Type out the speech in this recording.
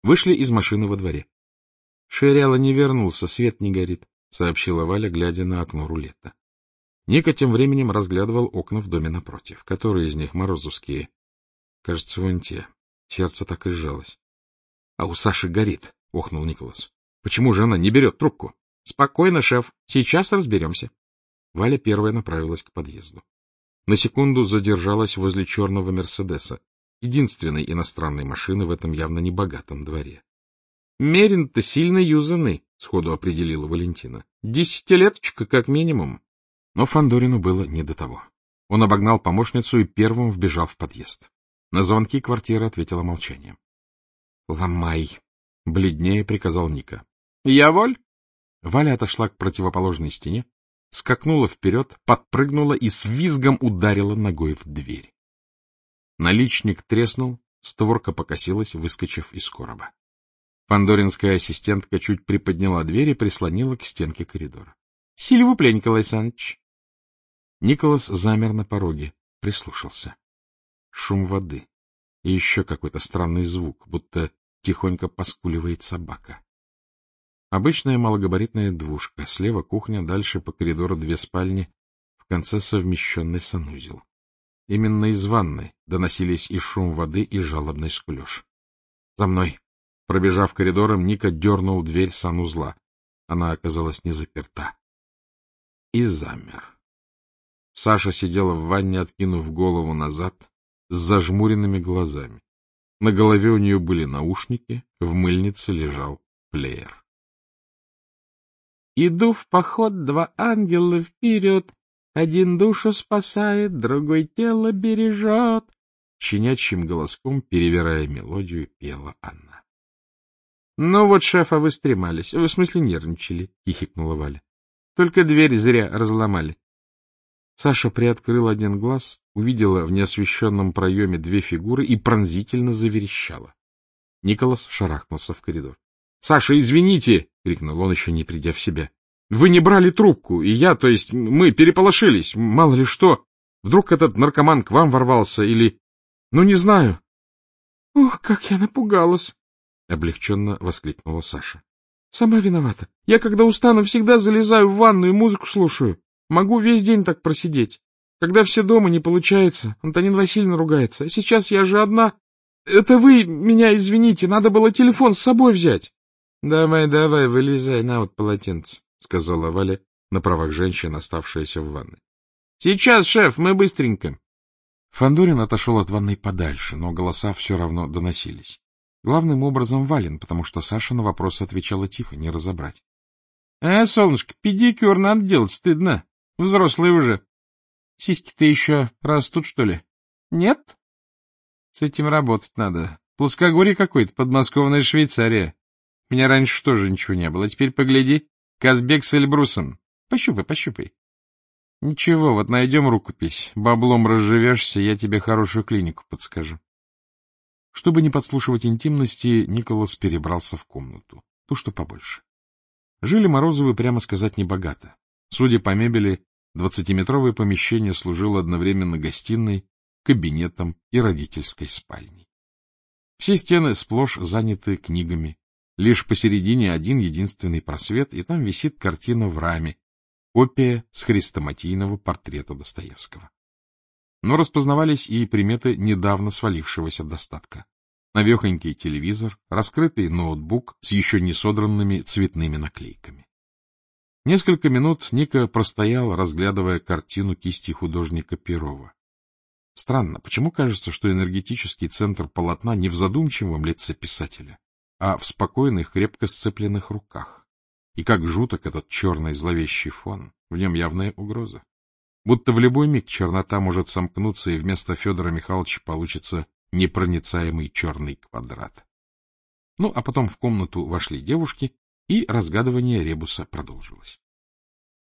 Вышли из машины во дворе. — Шеряла не вернулся, свет не горит, — сообщила Валя, глядя на окно рулета. Ника тем временем разглядывал окна в доме напротив. Которые из них морозовские? Кажется, вон те. Сердце так и сжалось. — А у Саши горит, — охнул Николас. — Почему же она не берет трубку? — Спокойно, шеф, сейчас разберемся. Валя первая направилась к подъезду. На секунду задержалась возле черного «Мерседеса», единственной иностранной машины в этом явно небогатом дворе. — Мерин-то сильно юзанный, — сходу определила Валентина. — 10-леточка как минимум. Но Фандорину было не до того. Он обогнал помощницу и первым вбежал в подъезд. На звонки квартиры ответила молчанием. — Ломай! — бледнее приказал Ника. — Я воль! Валя отошла к противоположной стене, скакнула вперед, подпрыгнула и с визгом ударила ногой в дверь. Наличник треснул, створка покосилась, выскочив из короба. Фандоринская ассистентка чуть приподняла дверь и прислонила к стенке коридора. — Сильвупле, Николай Саныч! Николас замер на пороге, прислушался. Шум воды и еще какой-то странный звук, будто тихонько поскуливает собака. Обычная малогабаритная двушка, слева кухня, дальше по коридору 2 спальни, в конце совмещенный санузел. Именно из ванной доносились и шум воды, и жалобный скулеж. — За мной! Пробежав коридором, Ника дернул дверь санузла. Она оказалась не заперта. И замер. Саша сидела в ванне, откинув голову назад, с зажмуренными глазами. На голове у нее были наушники, в мыльнице лежал плеер. Иду в поход, 2 ангела вперед, один душу спасает, другой тело бережет. Щенячьим голоском, перевирая мелодию, пела она. — Ну вот, шеф, а вы стремались. В смысле, нервничали, — хихикнула Валя. — Только дверь зря разломали. Саша приоткрыл один глаз, увидела в неосвещенном проеме 2 фигуры и пронзительно заверещала. Николас шарахнулся в коридор. — Саша, извините! — крикнул он, еще не придя в себя. — Вы не брали трубку, и я, то есть мы, переполошились. Мало ли что. Вдруг этот наркоман к вам ворвался или... Ну, не знаю. — Ох, как я напугалась! — облегченно воскликнула Саша. — Сама виновата. Я, когда устану, всегда залезаю в ванну и музыку слушаю. Могу весь день так просидеть. Когда все дома, не получается. Антонина Васильевна ругается. А сейчас я же одна. Это вы меня извините, надо было телефон с собой взять. — Давай, вылезай, на вот полотенце, — сказала Валя, на правах женщины, оставшаяся в ванной. — Сейчас, шеф, мы быстренько. Фандорин отошел от ванной подальше, но голоса все равно доносились. Главным образом Валин, потому что Саша на вопросы отвечала тихо, не разобрать. — солнышко, педикюр надо делать, стыдно. Взрослый уже. Сиськи-то еще растут, что ли? Нет? С этим работать надо. Плоскогорье какое-то, подмосковная Швейцария. У меня раньше тоже ничего не было. Теперь погляди. Казбек с Эльбрусом. Пощупай. Ничего, вот найдем рукопись. Баблом разживешься, я тебе хорошую клинику подскажу. Чтобы не подслушивать интимности, Николас перебрался в комнату. Ту, что побольше. Жили Морозовы, прямо сказать, небогато. Судя по мебели, 20-метровое помещение служило одновременно гостиной, кабинетом и родительской спальней. Все стены сплошь заняты книгами. Лишь посередине один единственный просвет, и там висит картина в раме, копия с хрестоматийного портрета Достоевского. Но распознавались и приметы недавно свалившегося достатка. Навехонький телевизор, раскрытый ноутбук с еще не содранными цветными наклейками. Несколько минут Ника простоял, разглядывая картину кисти художника Перова. Странно, почему кажется, что энергетический центр полотна не в задумчивом лице писателя, а в спокойных, крепко сцепленных руках? И как жуток этот черный зловещий фон, в нем явная угроза. Будто в любой миг чернота может сомкнуться, и вместо Федора Михайловича получится непроницаемый черный квадрат. Ну, а потом в комнату вошли девушки, и разгадывание ребуса продолжилось.